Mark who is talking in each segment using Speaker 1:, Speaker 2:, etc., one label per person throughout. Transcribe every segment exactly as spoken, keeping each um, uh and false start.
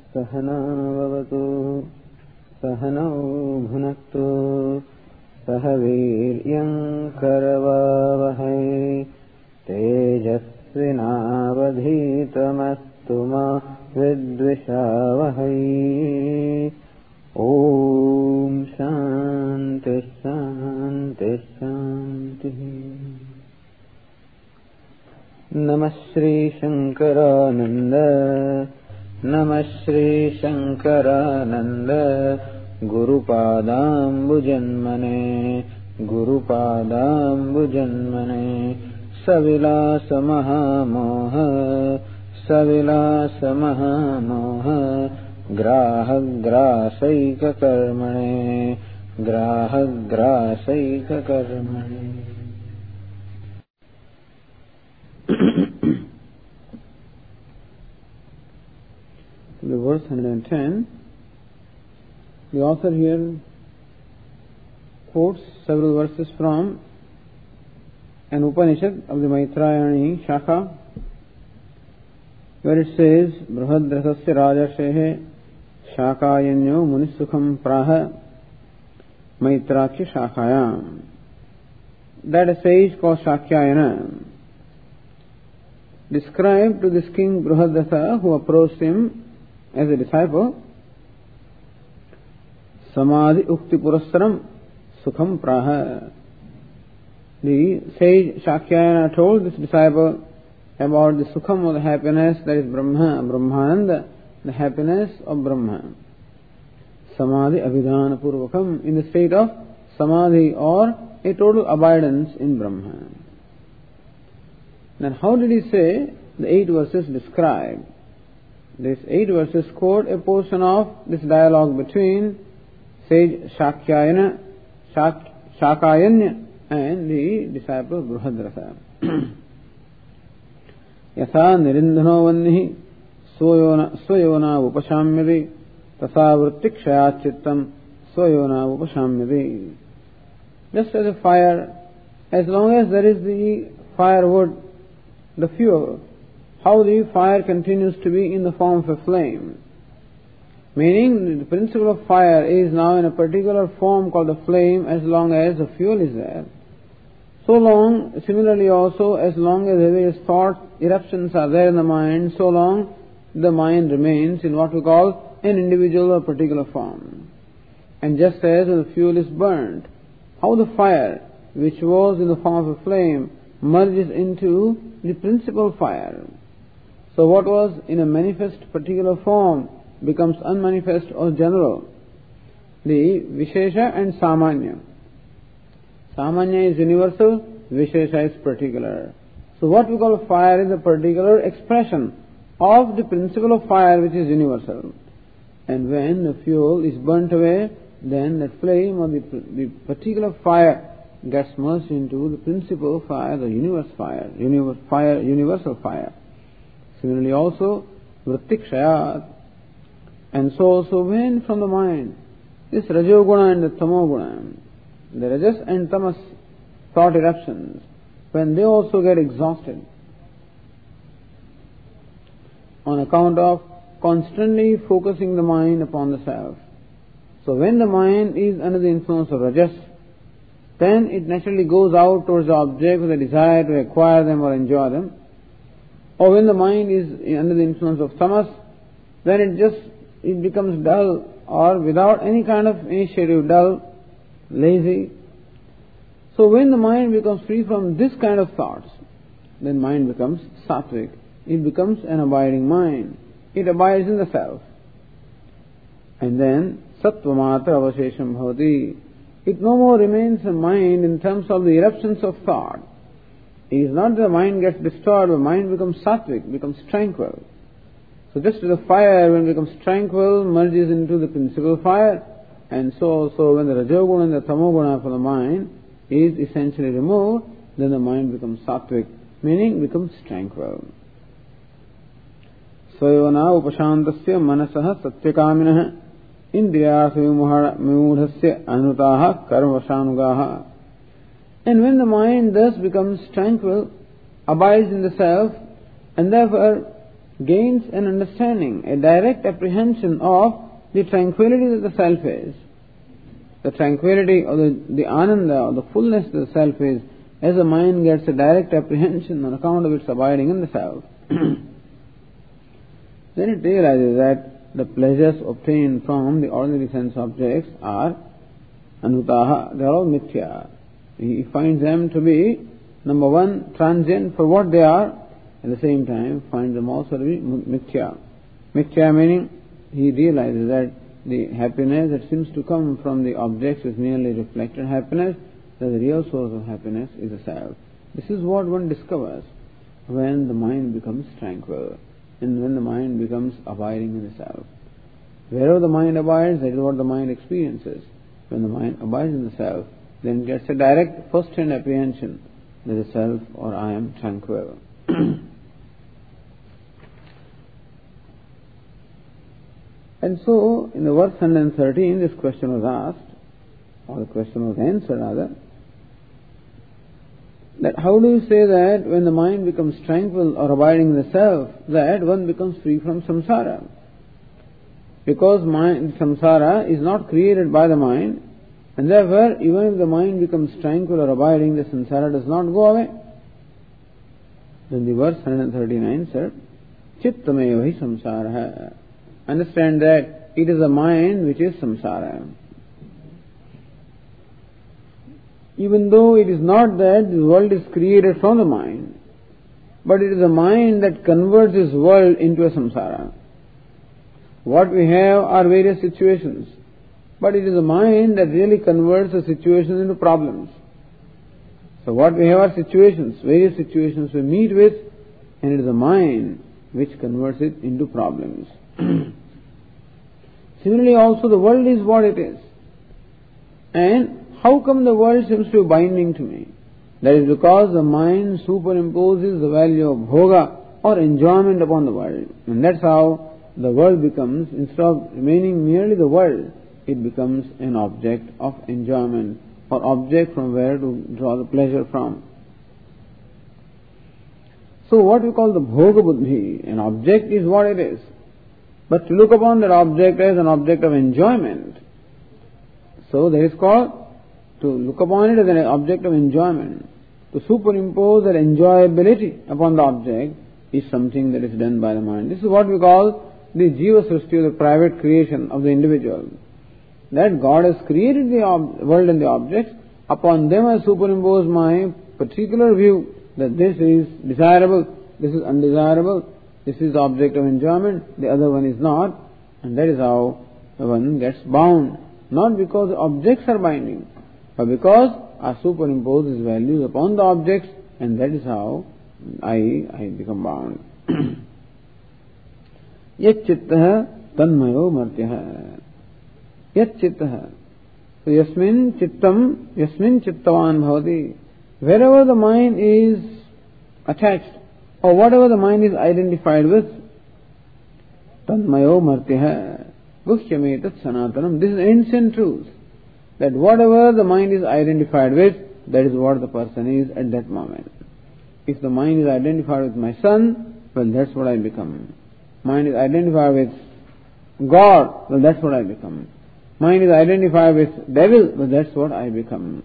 Speaker 1: सहना भवतु सहनौ भुनक्तु सह वीर्यं करवावहै तेजस्विनावधीतमस्तु मा विद्विषावहै। ओम शांति शांति शांति। नमः श्री शंकरानंद नमः Shri Shankaranand गुरुपादाम्बुजन्मने गुरुपादाम्बुजन्मने सविलास महामोह सविलास महामोह ग्राहग्रासैककर्मणे ग्राहग्रासैककर्मणे। The verse one hundred ten, the author here quotes several verses from an Upanishad of the Maitrayani Shaka, where it says, Brahadrasasya Rajashehe Shakayanyo Munisukham Praha Maitraksha Shakayam. That a sage called Shakyayana described to this king Brahadrasa, who approached him as a disciple, Samadhi Ukti Purasaram Sukham Praha. The sage Shakyayana told this disciple about the Sukham, or the happiness, that is Brahma, Brahmananda, the happiness of Brahma. Samadhi Abhidhana Purvakam, in the state of Samadhi, or a total abidance in Brahma. Then how did he say the eight verses describe? These eight verses quote a portion of this dialogue between sage Shakyayana, Shak, Shakayanya and the disciple Brahadrasa. Yatha nirindhano vannihi swayona upashamyati tasa vrittikshayat chittam swayona upashamyati. Just as a fire, as long as there is the firewood, the fuel, how the fire continues to be in the form of a flame. Meaning, the principle of fire is now in a particular form called a flame as long as the fuel is there. So long, similarly also, as long as various thoughts, eruptions are there in the mind, so long the mind remains in what we call an individual or particular form. And just as the fuel is burnt, how the fire, which was in the form of a flame, merges into the principal fire. So what was in a manifest particular form becomes unmanifest or general. The Vishesha and Samanya. Samanya is universal, Vishesha is particular. So what we call fire is a particular expression of the principle of fire, which is universal. And when the fuel is burnt away, then that flame or the, the particular fire gets merged into the principle fire, the universe fire, universe fire, universal fire. Similarly also, vrittikshayat. And so also when from the mind, this rajoguna and the tamoguna, the rajas and tamas thought eruptions, when they also get exhausted on account of constantly focusing the mind upon the self. So when the mind is under the influence of rajas, then it naturally goes out towards the object with a desire to acquire them or enjoy them. Or when the mind is under the influence of tamas, then it just, it becomes dull or without any kind of initiative, dull, lazy. So when the mind becomes free from this kind of thoughts, then mind becomes sattvic. It becomes an abiding mind. It abides in the self. And then sattvamatra avashesham bhavati. It no more remains a mind in terms of the eruptions of thought. It is not that the mind gets destroyed, but mind becomes sattvic, becomes tranquil. So just as the fire, when it becomes tranquil, merges into the principal fire, and so also when the rajoguna and the tamoguna from the mind is essentially removed, then the mind becomes sattvic, meaning becomes tranquil. Swayona upashantasya manasaha satyakaminah indriyasa vimudhasya anutaha karmavasanugaha. And when the mind thus becomes tranquil, abides in the self, and therefore gains an understanding, a direct apprehension of the tranquility that the self is. The tranquility or the, the ananda or the fullness that the self is, as the mind gets a direct apprehension on account of its abiding in the self. Then it realizes that the pleasures obtained from the ordinary sense objects are anutaha, they are all mithya. He finds them to be, number one, transient for what they are, at the same time finds them also to be mithya. Mithya meaning he realizes that the happiness that seems to come from the objects is merely reflected happiness, that the real source of happiness is the self. This is what one discovers when the mind becomes tranquil and when the mind becomes abiding in the self. Wherever the mind abides, that is what the mind experiences. When the mind abides in the self, then it gets a direct first-hand apprehension that the self or I am tranquil. And so, in the verse one hundred thirteen, this question was asked, or the question was answered rather, that how do you say that when the mind becomes tranquil or abiding in the self, that one becomes free from samsara? Because mind, samsara is not created by the mind, and therefore, even if the mind becomes tranquil or abiding, the samsara does not go away. Then the verse one hundred thirty-nine said, Chittamevahi samsara. Understand that it is the mind which is samsara. Even though it is not that the world is created from the mind, but it is the mind that converts this world into a samsara. What we have are various situations, but it is the mind that really converts the situations into problems. So what we have are situations, various situations we meet with, and it is the mind which converts it into problems. Similarly also the world is what it is. And how come the world seems to be binding to me? That is because the mind superimposes the value of bhoga or enjoyment upon the world. And that's how the world becomes, instead of remaining merely the world, it becomes an object of enjoyment or object from where to draw the pleasure from. So what we call the bhoga buddhi, an object is what it is. But to look upon that object as an object of enjoyment, so that is called to look upon it as an object of enjoyment. To superimpose that enjoyability upon the object is something that is done by the mind. This is what we call the jiva srishti, the private creation of the individual. That God has created the ob- world and the objects, upon them I superimpose my particular view that this is desirable, this is undesirable, this is the object of enjoyment, the other one is not, and that is how one gets bound. Not because the objects are binding, but because I superimpose these values upon the objects, and that is how I, I become bound. Yat chittaha tanmayo martyaha. Yat chittaha. So yasmin chittam, yasmin chittavan bhavati. Wherever the mind is attached, or whatever the mind is identified with, tanmayo martyaha. Guhyametat sanatanam. This is ancient truth. That whatever the mind is identified with, that is what the person is at that moment. If the mind is identified with my son, well, that's what I become. Mind is identified with God, well, that's what I become. Mind is identified with devil, well, that's what I become.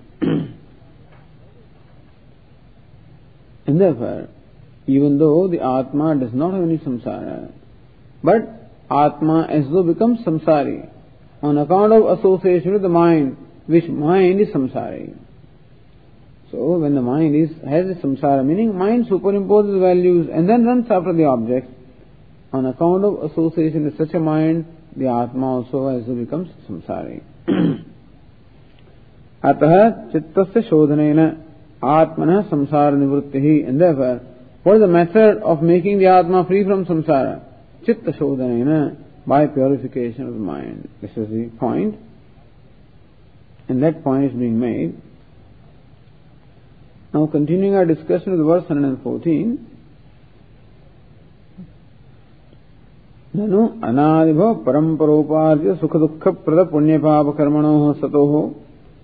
Speaker 1: And therefore, even though the Atma does not have any samsara, but Atma as though becomes samsari on account of association with the mind, which mind is samsari. So when the mind is has a samsara, meaning mind superimposes values and then runs after the objects, on account of association with such a mind, the Atma also as though becomes samsari. Ataha chittasya shodhanena atmana samsara nivrittihi. And therefore, what is the method of making the Atma free from samsara? Chitta shodhanena, by purification of the mind. This is the point. And that point is being made. Now continuing our discussion with verse one hundred fourteen. Nanu anadibha paramparoparya sukha dukkha prada punya papa karmanoho satoho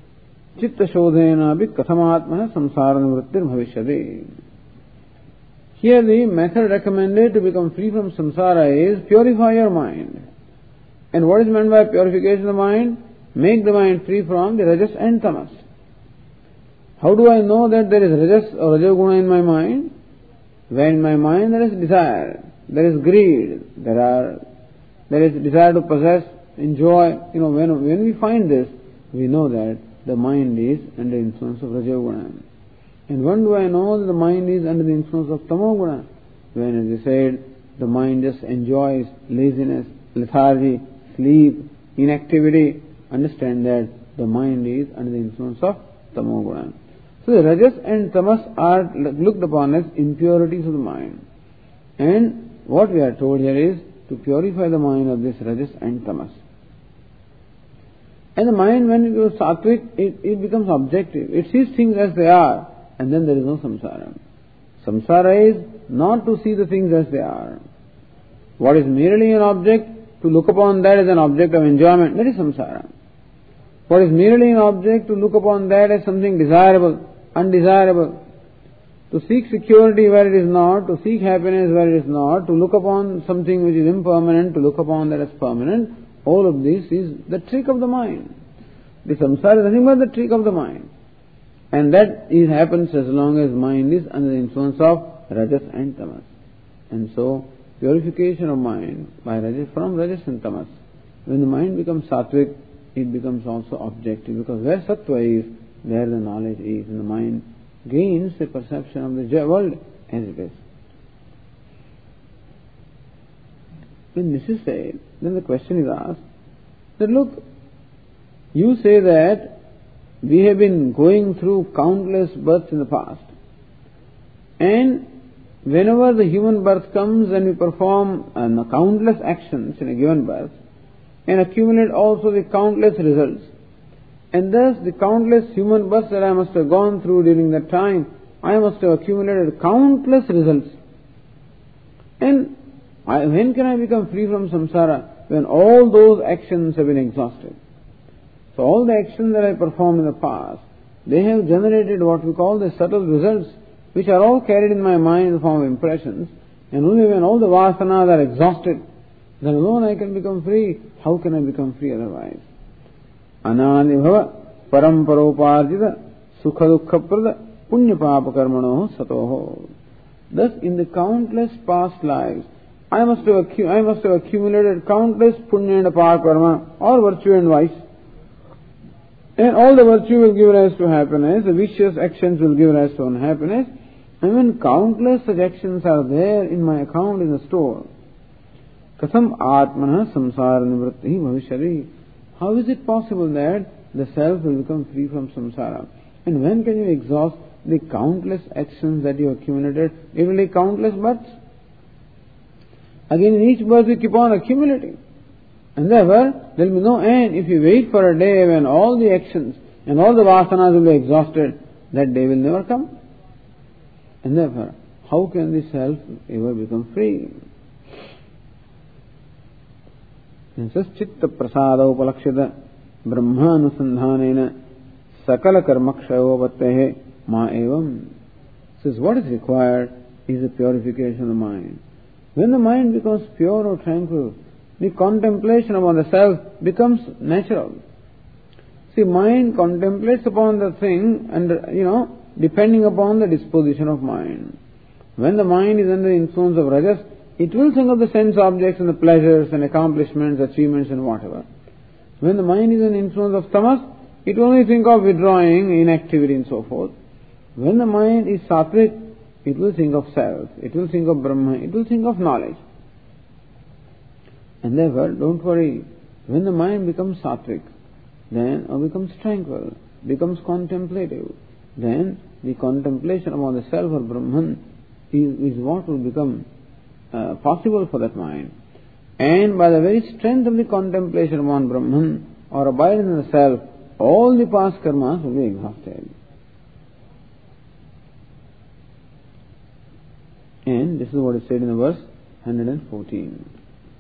Speaker 1: chitta shodhena bhi kathamatmana samsara nivrittir bhavishyati. Here the method recommended to become free from samsara is purify your mind. And what is meant by purification of the mind? Make the mind free from the rajas and tamas. How do I know that there is rajas or rajoguna in my mind? When in my mind there is desire, there is greed, there are there is desire to possess, enjoy. You know, when when we find this, we know that the mind is under the influence of rajoguna. And when do I know that the mind is under the influence of tamoguna? When, as we said, the mind just enjoys laziness, lethargy, sleep, inactivity. Understand that the mind is under the influence of tamoguna. So the rajas and tamas are looked upon as impurities of the mind. And what we are told here is to purify the mind of this rajas and tamas. And the mind, when it goes sattvic, it, it becomes objective. It sees things as they are, and then there is no samsara. Samsara is not to see the things as they are. What is merely an object, to look upon that as an object of enjoyment, that is samsara. What is merely an object, to look upon that as something desirable, undesirable, to seek security where it is not, to seek happiness where it is not, to look upon something which is impermanent, to look upon that as permanent, all of this is the trick of the mind. The samsara is nothing but the trick of the mind. And that is, happens as long as mind is under the influence of rajas and tamas. And so, purification of mind by rajas, from rajas and tamas. When the mind becomes sattvic, it becomes also objective, because where sattva is, there the knowledge is, and the mind gains a perception of the world as it is. When this is said, then the question is asked that, look, you say that we have been going through countless births in the past, and whenever the human birth comes and we perform uh, countless actions in a given birth, and accumulate also the countless results, and thus the countless human births that I must have gone through during that time, I must have accumulated countless results. And I, when can I become free from samsara? When all those actions have been exhausted. So all the actions that I performed in the past, they have generated what we call the subtle results, which are all carried in my mind in the form of impressions, and only when all the vasanas are exhausted, then alone I can become free. How can I become free otherwise? Ananibhava paramparoparjita sukha dukkha prada punya papa karmanoho satoho. Thus, in the countless past lives, I must have, accu- I must have accumulated countless punya and papa karma, or virtue and vice. And all the virtue will give rise to happiness, the vicious actions will give rise to unhappiness. And when countless such actions are there in my account in the store, katham atmana samsara nivritti bhavishyati. How is it possible that the self will become free from samsara? And when can you exhaust the countless actions that you accumulated? It will take countless births. Again, in each birth you keep on accumulating. And therefore, there will be no end. If you wait for a day when all the actions and all the vasanas will be exhausted, that day will never come. And therefore, how can the self ever become free? And says, chitta prasada upalakshita brahmanusandhanena sakala karmakshayo vattehe ma evam. Says, what is required is the purification of the mind. When the mind becomes pure or tranquil, the contemplation upon the self becomes natural. See, mind contemplates upon the thing and, you know, depending upon the disposition of mind. When the mind is under the influence of rajas, it will think of the sense objects and the pleasures and accomplishments, achievements and whatever. When the mind is under the influence of tamas, it will only think of withdrawing, inactivity and so forth. When the mind is sattvic, it will think of self, it will think of Brahma, it will think of knowledge. And therefore, don't worry, when the mind becomes sattvic, then or becomes tranquil, becomes contemplative, then the contemplation upon the self or Brahman is, is what will become uh, possible for that mind. And by the very strength of the contemplation upon Brahman or abiding in the self, all the past karmas will be exhausted. And this is what is said in the verse one hundred fourteen.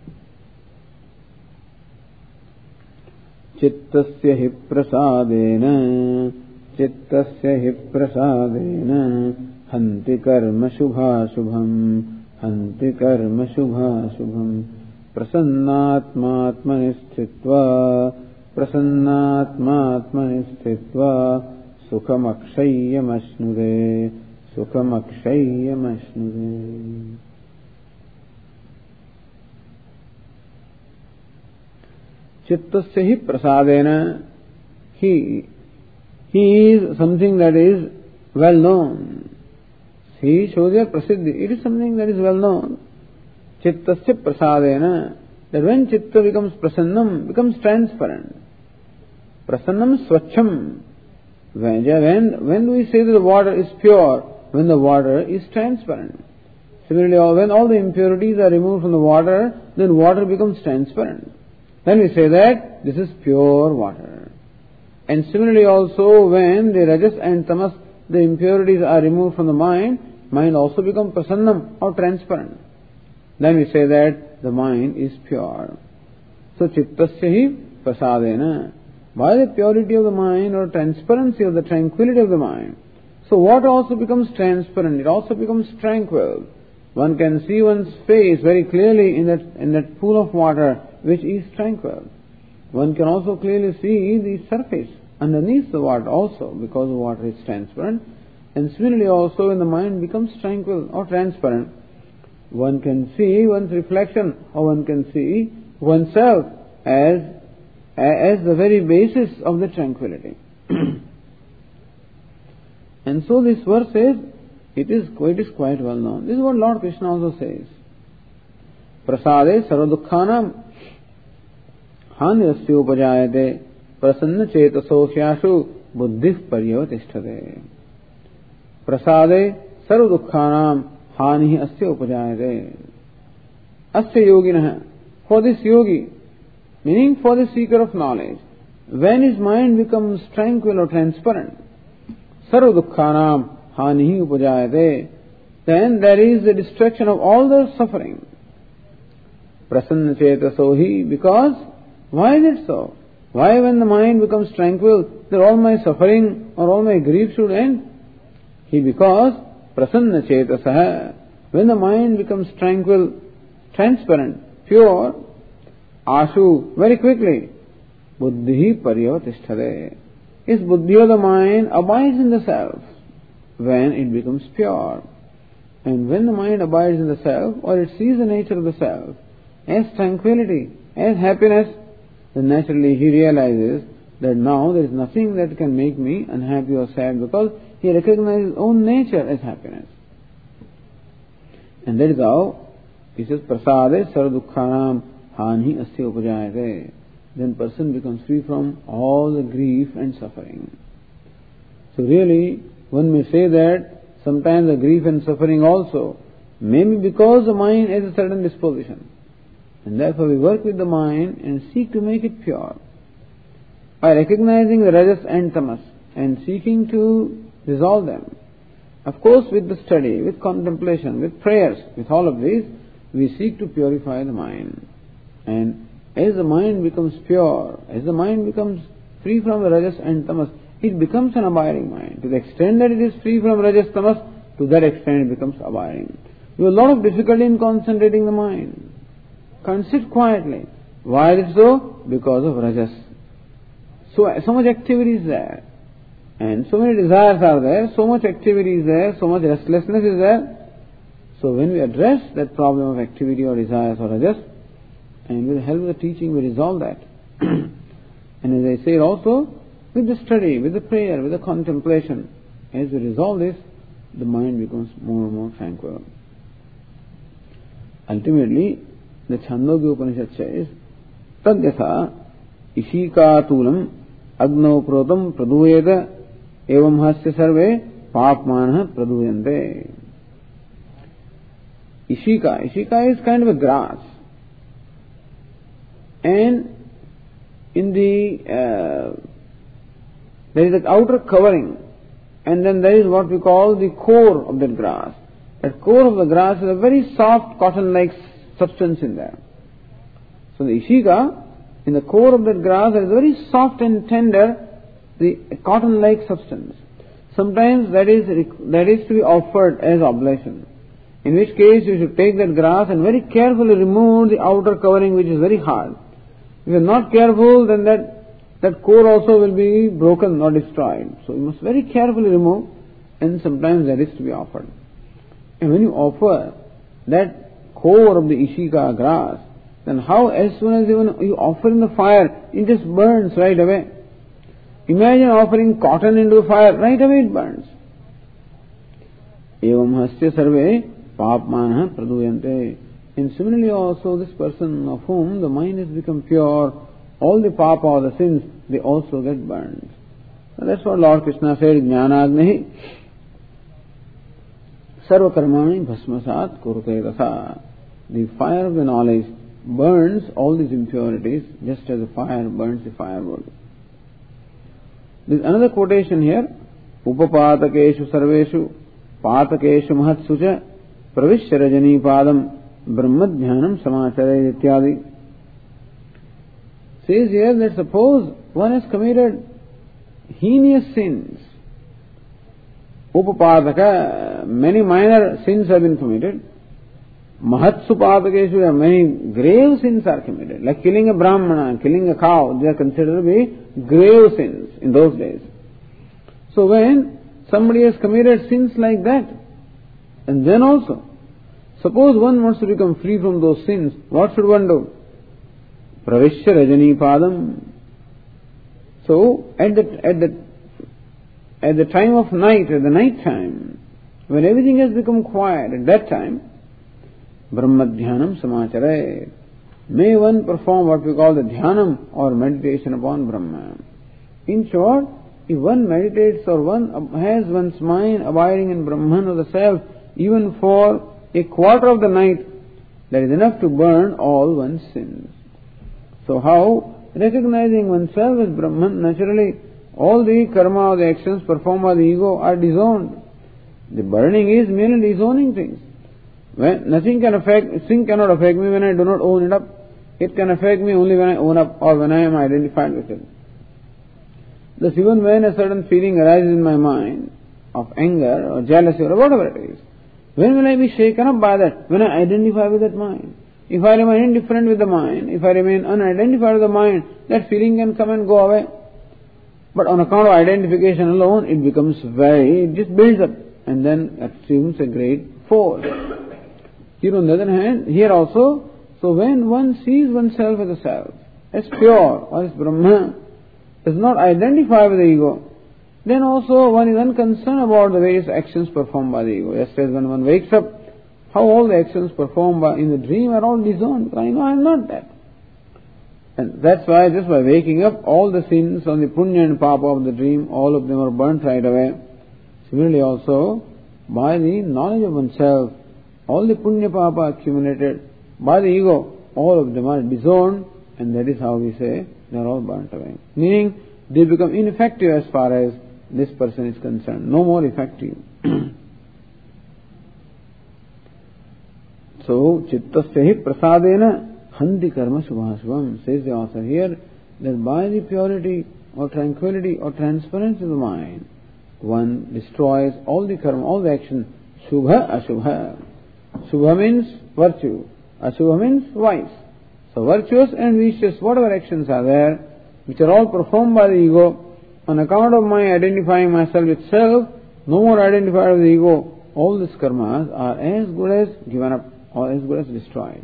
Speaker 1: Chittasya hi prasadena Chittasya hi prasadena Hanti karma shubha shubham, hanti karma shubha shubham. Prasannatmatmani sthitva, prasannatmatmani sthitva, sukham akshayam ashnude, sukham akshayam ashnude. Chittasya hi prasadena, he, he is something that is well known. He shows your prasiddhi. It is something that is well known. Chittasya prasadena, that when chitta becomes prasannam, becomes transparent. Prasannam swachham. When, when, when do we say that the water is pure? When the water is transparent. Similarly, when all the impurities are removed from the water, then water becomes transparent. Then we say that this is pure water. And similarly also, when the rajas and tamas, the impurities are removed from the mind, mind also becomes prasannam or transparent. Then we say that the mind is pure. So chittasya hi prasadena. By the purity of the mind or transparency of the tranquility of the mind. So water also becomes transparent. It also becomes tranquil. One can see one's face very clearly in that in that pool of water which is tranquil. One can also clearly see the surface underneath the water also, because the water is transparent. And similarly also when the mind becomes tranquil or transparent, one can see one's reflection, or one can see oneself as as the very basis of the tranquility. And so this verse says, it is, it is quite well known. This is what Lord Krishna also says. Prasade sarvadukhanam hanirasya upajayate prasanna chetaso hyashu buddhih paryavatishthate. Prasade sarvadukhanam hanihi asya upajayate. Asya yoginah. For this yogi, meaning for the seeker of knowledge, when his mind becomes tranquil or transparent, sarva dukkhanam hanihi upajayate, then there is the destruction of all their suffering. Prasanna chetasohi, because why is it so? Why when the mind becomes tranquil, that all my suffering or all my grief should end? He, because prasanna chetasaha, when the mind becomes tranquil, transparent, pure, ashu, very quickly, buddhi paryavatishthate. His buddhi of the mind abides in the self when it becomes pure. And when the mind abides in the self, or it sees the nature of the self as tranquility, as happiness, then naturally he realizes that now there is nothing that can make me unhappy or sad, because he recognizes his own nature as happiness. And that is how he says, prasade sarvadukhanam hani asya upajayate. Then person becomes free from all the grief and suffering. So really, one may say that sometimes the grief and suffering also may be because the mind has a certain disposition. And therefore we work with the mind and seek to make it pure. By recognizing the rajas and tamas and seeking to resolve them. Of course, with the study, with contemplation, with prayers, with all of these, we seek to purify the mind. And as the mind becomes pure, as the mind becomes free from the rajas and tamas, it becomes an abiding mind. To the extent that it is free from rajas tamas, to that extent it becomes abiding. You have a lot of difficulty in concentrating the mind. Can't sit quietly. Why is it so? Because of rajas. So, so much activity is there. And so many desires are there, so much activity is there, so much restlessness is there. So when we address that problem of activity or desires or rajas, and with the help of the teaching we resolve that. And as I say also, with the study, with the prayer, with the contemplation, as we resolve this, the mind becomes more and more tranquil. Ultimately, the Chandogya Upanishad says, Tadyatha ishikatulam agno protam praduyeda evam hasya sarve papmanah praduyante. Ishika. Ishika is kind of a grass. And in the, uh, there is that outer covering, and then there is what we call the core of that grass. That core of the grass is a very soft cotton-like substance in there. So the ishika, in the core of that grass, there is very soft and tender, the cotton-like substance. sometimes that is, that is to be offered as oblation. In which case you should take that grass and very carefully remove the outer covering which is very hard. If you are not careful, then that, that core also will be broken or destroyed. So you must very carefully remove, and sometimes that is to be offered. And when you offer that core of the Ishika grass, then how as soon as even you offer in the fire, it just burns right away. Imagine offering cotton into the fire, right away it burns. Evam hasya sarve papmanah praduyante. And similarly also this person of whom the mind has become pure, all the papa or the sins, they also get burned. So that's what Lord Krishna said, Jnanagni sarva karmani bhasmasat kurute rasa. The fire of the knowledge burns all these impurities just as the fire burns the firewood. There is another quotation here. Upapatakeshu sarveshu patakeshu mahatsucha pravishya rajani padam brahmadhyanam samachare ityadi. Says here that suppose one has committed heinous sins. Upapataka, many minor sins have been committed. Mahatsu patakeshu, many grave sins are committed. Like killing a brahmana, killing a cow, they are considered to be grave sins in those days. So when somebody has committed sins like that, and then also, suppose one wants to become free from those sins, what should one do? Pravishya rajani padam. So at the, at the, at the time of night, at the night time, when everything has become quiet, at that time, Brahmadhyanam samachare. May one perform what we call the dhyanam or meditation upon Brahma. In short, if one meditates or one has one's mind abiding in Brahman or the self, even for a quarter of the night, that is enough to burn all one's sins. So how, recognizing oneself as Brahman, naturally all the karma or the actions performed by the ego are disowned. The burning is merely disowning things. When nothing can affect, sin cannot affect me when I do not own it up. It can affect me only when I own up or when I am identified with it. Thus even when a certain feeling arises in my mind of anger or jealousy or whatever it is, when will I be shaken up by that? When I identify with that mind. If I remain indifferent with the mind, if I remain unidentified with the mind, that feeling can come and go away. But on account of identification alone, it becomes very, it just builds up and then assumes a great force. Here on the other hand, here also, so when one sees oneself as a self, as pure or as Brahma, does not identify with the ego, then also one is unconcerned about the various actions performed by the ego. Just as when one wakes up, how all the actions performed by, in the dream are all disowned. I know I am not that. And that's why just by waking up, all the sins on the punya and papa of the dream, all of them are burnt right away. Similarly also, by the knowledge of oneself, all the punya papa accumulated by the ego, all of them are disowned, and that is how we say they are all burnt away. Meaning, they become ineffective as far as this person is concerned. No more effective. So, chittasya hi prasadena handi karma subhasvam, says the author here, that by the purity or tranquility or transparency of the mind, one destroys all the karma, all the action, shubha, ashubha. Shubha means virtue, ashubha means vice. So virtuous and vicious, whatever actions are there, which are all performed by the ego, on account of my identifying myself with self, no more identified with the ego, all these karmas are as good as given up or as good as destroyed.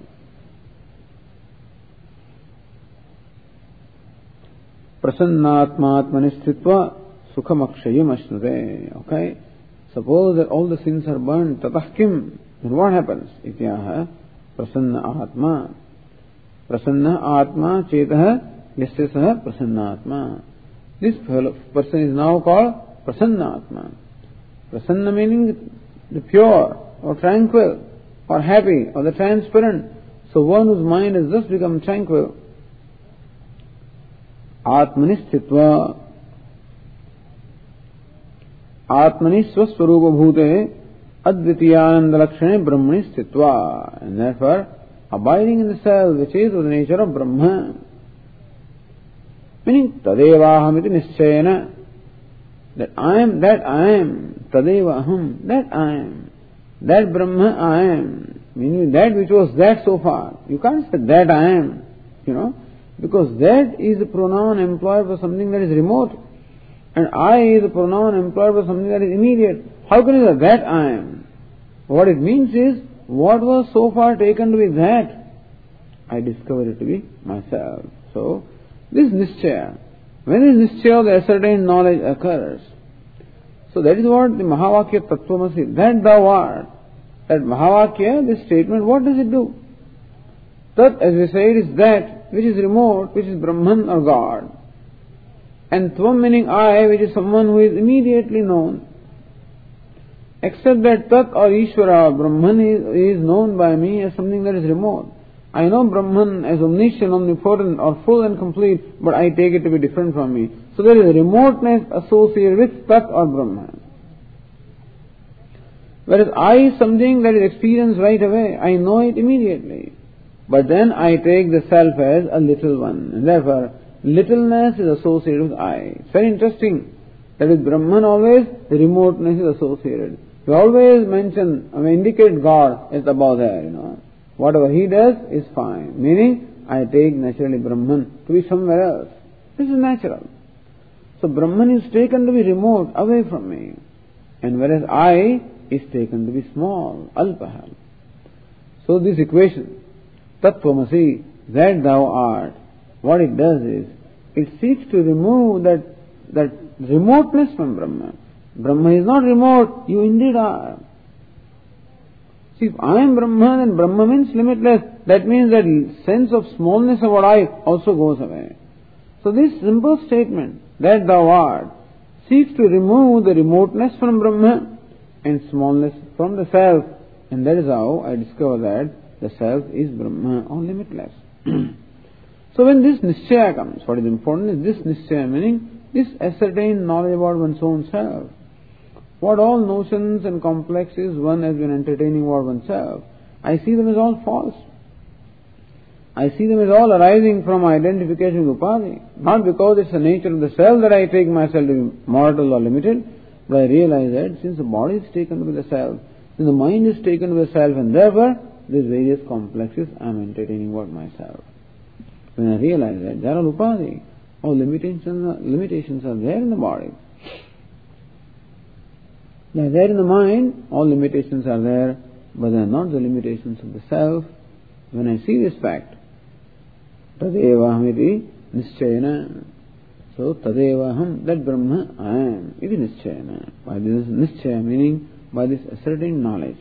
Speaker 1: Prasannatmatmani sthitva sukham akshayam ashnute. Okay? Suppose that all the sins are burned, tatah kim, then what happens? Ityaha prasanna atma. Prasanna atma chetah yasya saha prasanna atma. This person is now called prasanna atma. Prasanna meaning the pure or tranquil or happy or the transparent. So one whose mind has just become tranquil. Atmani sthitva. Atmani swaswarupa bhute advitiyananda lakshane brahmani sthitva. And therefore, abiding in the self, which is of the nature of Brahma. Meaning, tadevahamiti nischayana. that I am, that I am, Tadeva Aham, that I am, that Brahma I am, meaning that which was that so far. You can't say that I am, you know, because that is a pronoun employed for something that is remote, and I is a pronoun employed for something that is immediate. How can you say that I am? What it means is, what was so far taken to be that, I discover it to be myself. So, this nischaya, when this nischaya of the ascertained knowledge occurs, so that is what the Mahavakya Tattvamasi, that thou art, that Mahavakya, this statement, what does it do? Tat, as we say, is that which is remote, which is Brahman or God. And Tvam meaning I, which is someone who is immediately known. Except that Tat or Ishvara or Brahman is, is known by me as something that is remote. I know Brahman as omniscient, omnipotent or full and complete, but I take it to be different from me. So there is a remoteness associated with Tat or Brahman. Whereas I is something that is experienced right away. I know it immediately. But then I take the self as a little one. And therefore, littleness is associated with I. It's very interesting that with Brahman always the remoteness is associated. We always mention, I mean, indicate God as above there, you know. Whatever he does is fine. Meaning, I take naturally Brahman to be somewhere else. This is natural. So Brahman is taken to be remote, away from me. And whereas I is taken to be small, alpahal. So this equation, Tattvamasi, that thou art, what it does is, it seeks to remove that, that remoteness from Brahma. Brahma is not remote, you indeed are. See, if I am Brahman, then Brahma means limitless. That means that sense of smallness of what I also goes away. So this simple statement, that thou art, seeks to remove the remoteness from Brahma and smallness from the self. And that is how I discover that the self is Brahma or limitless. So when this nischaya comes, what is important is this nischaya, meaning this ascertained knowledge about one's own self. What all notions and complexes one has been entertaining about oneself, I see them as all false. I see them as all arising from identification with upadhi. Not because it's the nature of the self that I take myself to be mortal or limited, but I realize that since the body is taken to be the self, then the mind is taken to be the self, and therefore these various complexes I am entertaining about myself. When I realize that there are upadhi, all limitations, limitations are there in the body. They are there in the mind, all limitations are there, but they are not the limitations of the self. When I see this fact, tadeva iti nischayana. So tadeva aham, that Brahma I am, iti nischayana. By this nischaya meaning by this ascertained knowledge.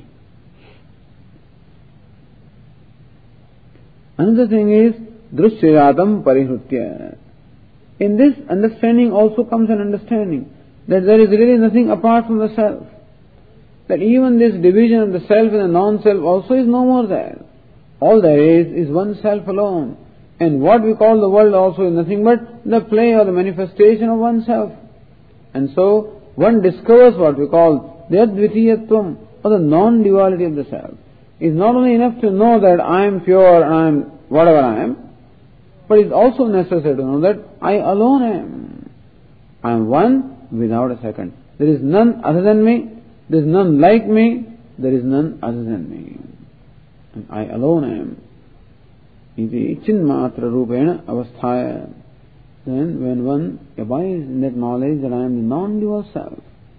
Speaker 1: Another thing is drushyayatam parihrutya. In this understanding also comes an understanding that there is really nothing apart from the self. That even this division of the self and the non-self also is no more there. All there is is one self alone. And what we call the world also is nothing but the play or the manifestation of oneself. And so one discovers what we call the advitiyatvam, or the non-duality of the self. It's not only enough to know that I am pure and I am whatever I am, but it's also necessary to know that I alone am. I am one without a second. There is none other than me, there is none like me, there is none other than me. And I alone am. Iti chinmatra rupena avasthaya. Then when one abides in that knowledge that I am the non-dual self,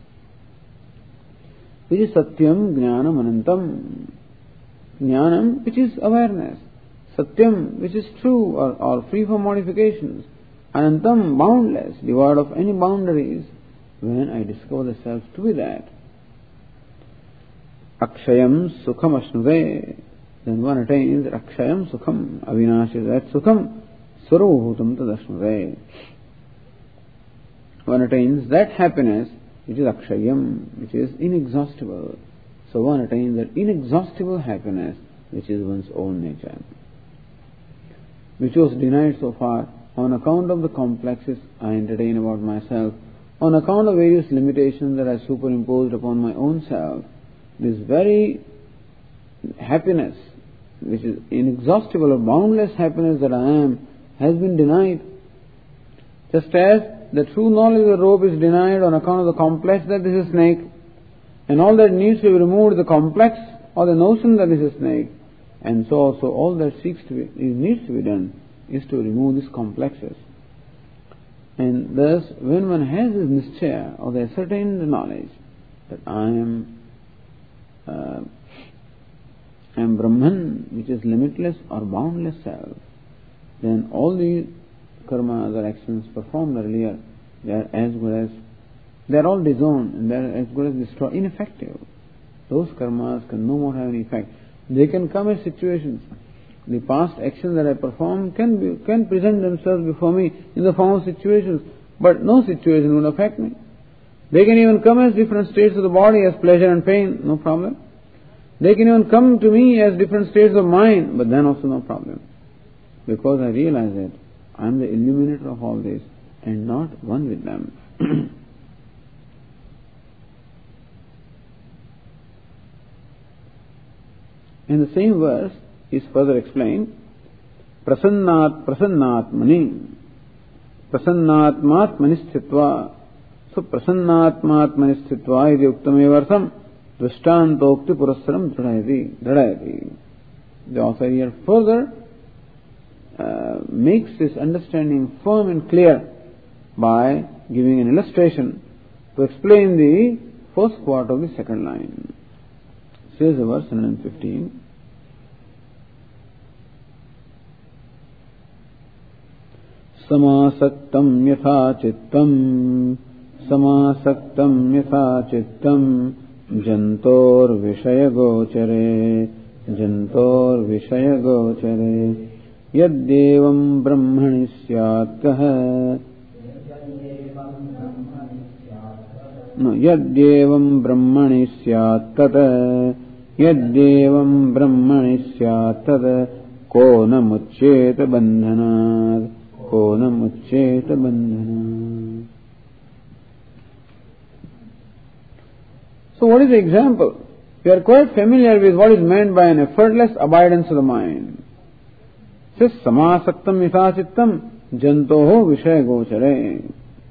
Speaker 1: which is satyam jnanam anantam. Jnanam, which is awareness. Satyam, which is true or, or free from modifications. Anantam, boundless, devoid of any boundaries. When I discover the self to be that, akshayam sukham ashnuve, then one attains akshayam sukham, avinashi, that sukham, sarvabhutam tadashnuve. One attains that happiness which is akshayam, which is inexhaustible. So one attains that inexhaustible happiness which is one's own nature, which was denied so far on account of the complexes I entertain about myself, on account of various limitations that I superimposed upon my own self. This very happiness, which is inexhaustible or boundless happiness that I am, has been denied. Just as the true knowledge of the rope is denied on account of the complex that this is a snake, and all that needs to be removed is the complex or the notion that this is a snake, and so also all that seeks to be, is needs to be done is to remove these complexes. And thus, when one has this nischaya or the ascertained knowledge that I am, uh, I am Brahman, which is limitless or boundless self, then all the karmas or actions performed earlier, they are as good as, they are all disowned and they are as good as destroyed, ineffective. Those karmas can no more have any effect. They can come as situations. The past actions that I perform can be, can present themselves before me in the form of situations, but no situation will affect me. They can even come as different states of the body, as pleasure and pain, no problem. They can even come to me as different states of mind, but then also no problem. Because I realize that I am the illuminator of all this and not one with them. In the same verse is further explained, prasannat prasannatmani prasannatmatmani sthitva. So prasannatmatmani sthitva iti uktamevartham drishtantokti purassaram dradayati dradayati. The author here further uh, makes this understanding firm and clear by giving an illustration to explain the first part of the second line. Says the verse one fifteen. Samasaktam yatha chittam Samasaktam yatha chittam Jantor vishaya gochare Jantor vishaya gochare Yaddevam brahmani syat kaha No, Yaddevam brahmani syat tata Yaddevam brahmani syat tata Ko na muccheta bandhanat Ko na muccheta bandhanat. So what is the example? We are quite familiar with what is meant by an effortless abidance of the mind. It says, Samasaktam yatha chittam jantoho vishaya gochare.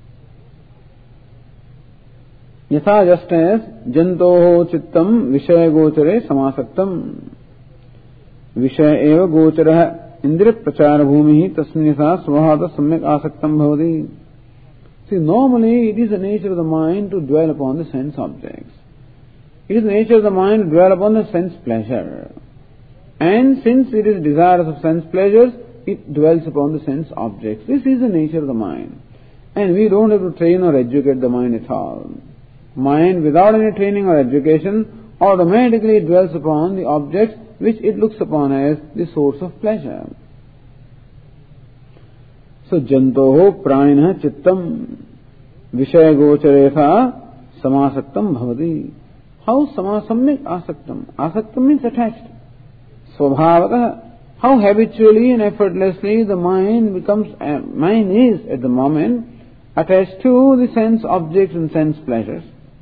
Speaker 1: Yatha, just as jantoho chittam vishaya gochare samasaktam. Vishaya eva gocharaha indriya prachara bhumihi tasmin yatha svahata samyak asaktam bhavati. See, normally it is the nature of the mind to dwell upon the sense objects. It is the nature of the mind to dwell upon the sense pleasure. And since it is desirous of sense pleasures, it dwells upon the sense objects. This is the nature of the mind. And we don't have to train or educate the mind at all. Mind, without any training or education, automatically dwells upon the objects which it looks upon as the source of pleasure. So, jantoho pranina chittam vishaya gocharetha samasaktam bhavati. How samasamnik asaktam? Asaktam means attached. Svabhavata. How habitually and effortlessly the mind becomes, uh, mind is at the moment attached to the sense objects and sense pleasures.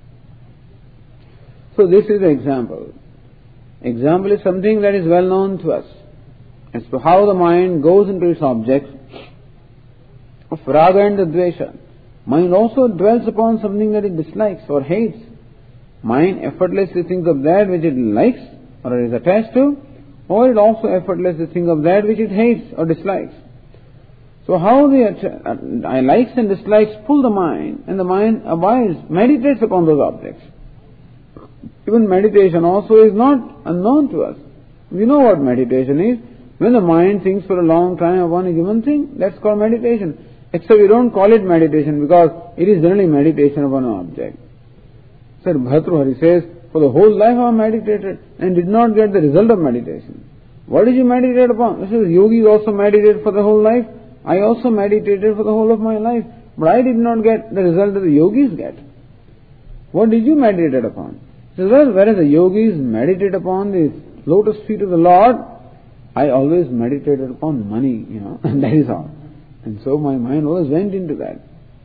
Speaker 1: So this is the example. Example is something that is well known to us as to how the mind goes into its objects of raga and dvesha. Mind also dwells upon something that it dislikes or hates. Mind effortlessly thinks of that which it likes or is attached to, or it also effortlessly thinks of that which it hates or dislikes. So how the uh, likes and dislikes pull the mind, and the mind abides, meditates upon those objects. Even meditation also is not unknown to us. We know what meditation is. When the mind thinks for a long time upon a given thing, that's called meditation. Except we don't call it meditation because it is generally meditation upon an object. Sir Bhartrihari says, for the whole life I meditated and did not get the result of meditation. What did you meditate upon? This is, yogis also meditate for the whole life. I also meditated for the whole of my life. But I did not get the result that the yogis get. What did you meditate upon? He says, well, whereas the yogis meditate upon the lotus feet of the Lord, I always meditated upon money, you know, and that is all. And so my mind always went into that.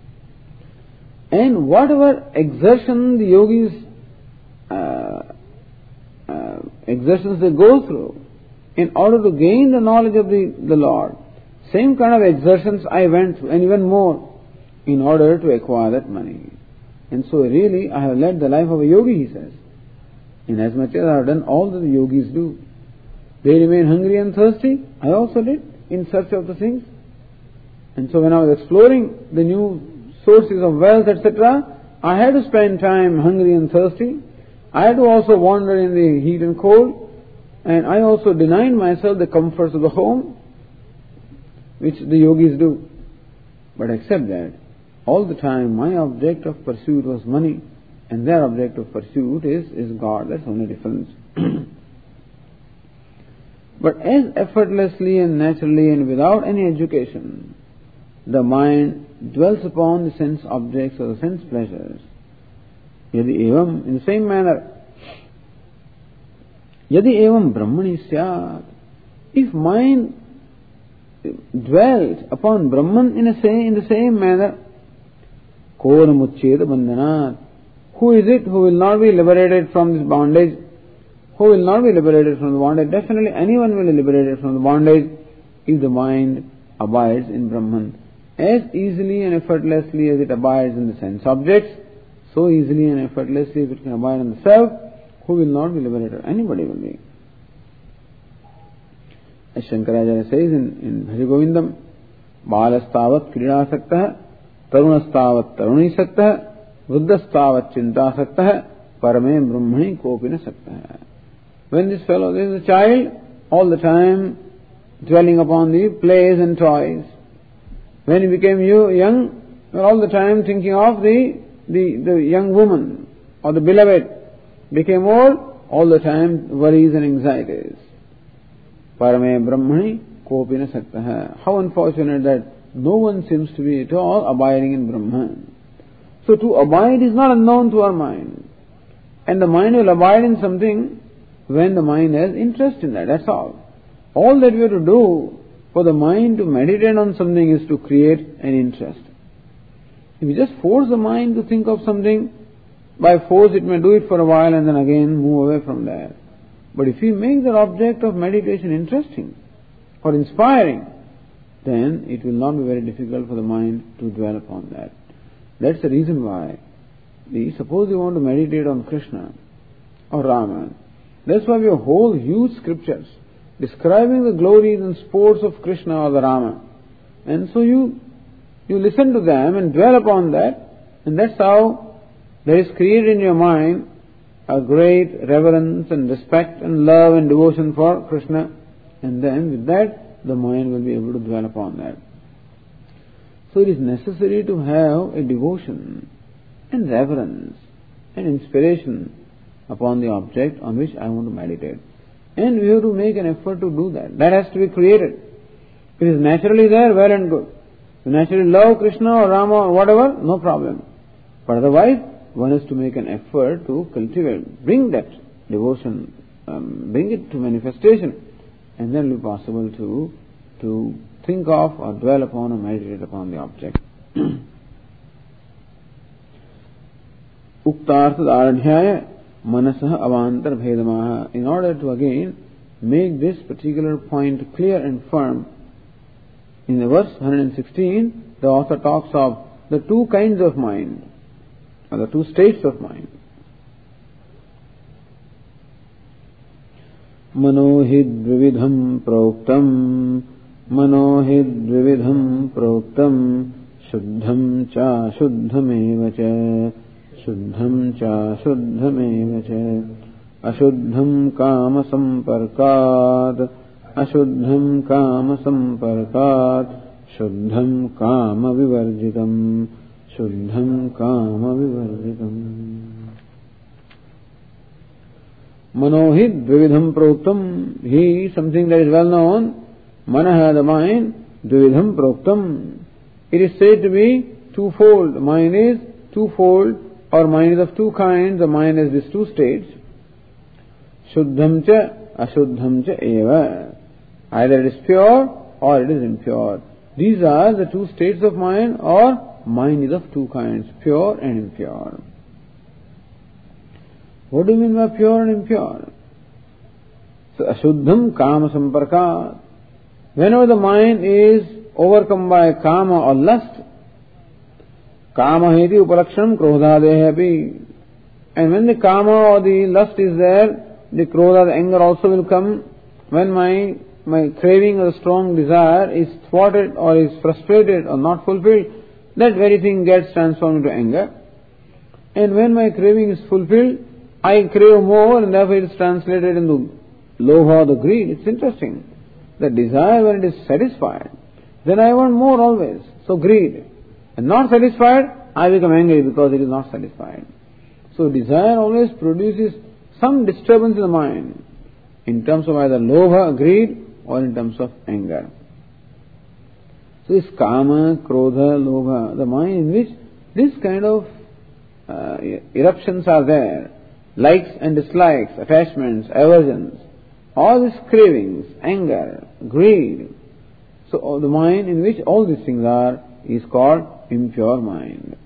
Speaker 1: And whatever exertion the yogis, uh, uh, exertions they go through in order to gain the knowledge of the, the Lord, same kind of exertions I went through, and even more. in order to acquire that money. And so really I have led the life of a yogi, he says. Inasmuch as I have done all that the yogis do. They remain hungry and thirsty. I also did, in search of the things. And so when I was exploring the new sources of wealth, et cetera, I had to spend time hungry and thirsty. I had to also wander in the heat and cold. And I also denied myself the comforts of the home, which the yogis do. But except that, all the time my object of pursuit was money, and their object of pursuit is, is God. That's the only difference. But as effortlessly and naturally and without any education, the mind dwells upon the sense objects or the sense pleasures. Yadi evam, in the same manner, yadi evam brahmani syat, if mind dwells upon Brahman in, a say, in the same manner, kona muccheda bandhanat, who is it who will not be liberated from this bondage? Who will not be liberated from the bondage? Definitely anyone will be liberated from the bondage if the mind abides in Brahman. As easily and effortlessly as it abides in the sense objects, so easily and effortlessly if it can abide in the self, who will not be liberated? Anybody will be. As Shankaracharya says in, in Bhaja Govindam, Balastavat Kridasakta, Tarunastavat Tarunisakta, Vruddhastavat Chintasakta, Parame Brahmani Kopina Sakta. When this fellow is a child, all the time dwelling upon the plays and toys. When he became young, all the time thinking of the, the, the young woman or the beloved. Became old, all the time worries and anxieties. Parame Brahmani Kopina Sakta. How unfortunate that no one seems to be at all abiding in Brahman. So to abide is not unknown to our mind. And the mind will abide in something when the mind has interest in that, that's all. All that we have to do for the mind to meditate on something is to create an interest. If you just force the mind to think of something, by force it may do it for a while and then again move away from that. But if you make the object of meditation interesting or inspiring, then it will not be very difficult for the mind to dwell upon that. That's the reason why, suppose you want to meditate on Krishna or Rama, that's why we have whole huge scriptures describing the glories and sports of Krishna or the Rama. And so you, you listen to them and dwell upon that, and that's how there is created in your mind a great reverence and respect and love and devotion for Krishna. And then with that, the mind will be able to dwell upon that. So it is necessary to have a devotion and reverence and inspiration upon the object on which I want to meditate. And we have to make an effort to do that. That has to be created. If it is naturally there, well and good. If you naturally love Krishna or Rama or whatever, no problem. But otherwise, one has to make an effort to cultivate, bring that devotion, um, bring it to manifestation, and then it will be possible to, to think of or dwell upon or meditate upon the object. Uktartha Daradhyaya Manasah Avantar Bhedamaha. In order to again make this particular point clear and firm, in the verse one hundred sixteen, the author talks of the two kinds of mind, or the two states of mind. Manohid Vividham Proktam, Manohid Vividham Proktam, Shuddham Cha Shuddhameva Cha. Shuddham cha shuddhameva cha, ashuddham kama samparkat, ashuddham kama samparkat, shuddham kama vivarjitam, shuddham kama vivarjitam. Manohid dvividham proktam, he, something that is well known, manaha, the mind, dvividham proktam. It is said to be twofold. The mind is twofold. Or mind is of two kinds, the mind has these two states. Shuddham cha, ashuddham cha eva. Either it is pure or it is impure. These are the two states of mind, or mind is of two kinds, pure and impure. What do you mean by pure and impure? So, ashuddham kama samparka. Whenever the mind is overcome by kama or lust, Kama heti upalakshanam krodhadeha api. And when the kama or the lust is there, the krodha, the anger also will come. When my my craving or strong desire is thwarted or is frustrated or not fulfilled, that very thing gets transformed into anger. And when my craving is fulfilled, I crave more, and therefore it is translated into lobha, the greed. It's interesting. The desire, when it is satisfied, then I want more always. So greed. And not satisfied, I become angry because it is not satisfied. So desire always produces some disturbance in the mind, in terms of either lobha, greed, or in terms of anger. So this kama, krodha, lobha, the mind in which this kind of uh, eruptions are there, likes and dislikes, attachments, aversions, all these cravings, anger, greed. So the mind in which all these things are is called impure mind.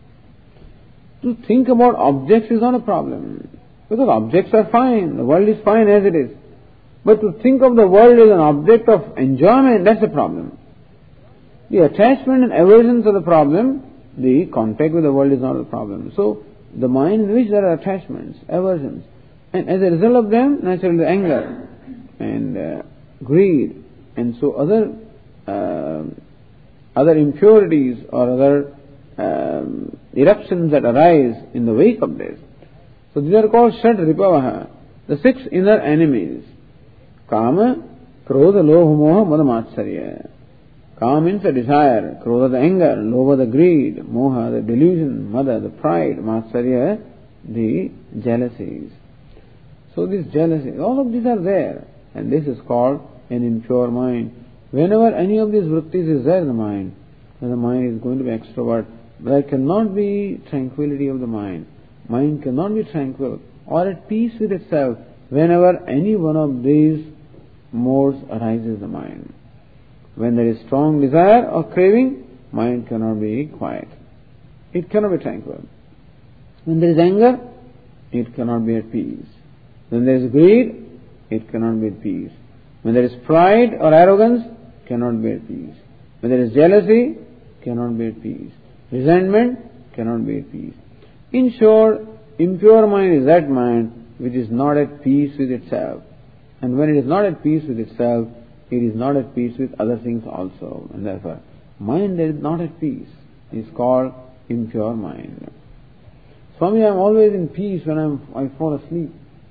Speaker 1: To think about objects is not a problem, because objects are fine, the world is fine as it is. But to think of the world as an object of enjoyment, that's a problem. The attachment and aversions are the problem, the contact with the world is not a problem. So the mind in which there are attachments, aversions, and as a result of them, naturally the anger and uh, greed, and so other uh, other impurities or other um, eruptions that arise in the wake of this. So these are called Shad Ripavaha, the six inner enemies. Kama, Krodha, Lobha, Moha, Mada, Matsarya. Kama means the desire, Krodha the anger, Lobha the greed, Moha the delusion, Mada the pride, Matsarya the jealousies. So these jealousies, all of these are there, and this is called an impure mind. Whenever any of these vrittis is there in the mind, then the mind is going to be extrovert. There cannot be tranquility of the mind. Mind cannot be tranquil or at peace with itself whenever any one of these modes arises in the mind. When there is strong desire or craving, mind cannot be quiet. It cannot be tranquil. When there is anger, it cannot be at peace. When there is greed, it cannot be at peace. When there is pride or arrogance, cannot be at peace. When there is jealousy, cannot be at peace. Resentment, cannot be at peace. In short, impure mind is that mind which is not at peace with itself. And when it is not at peace with itself, it is not at peace with other things also. And therefore, mind that is not at peace is called impure mind. Swami, I am always in peace when I'm, I fall asleep.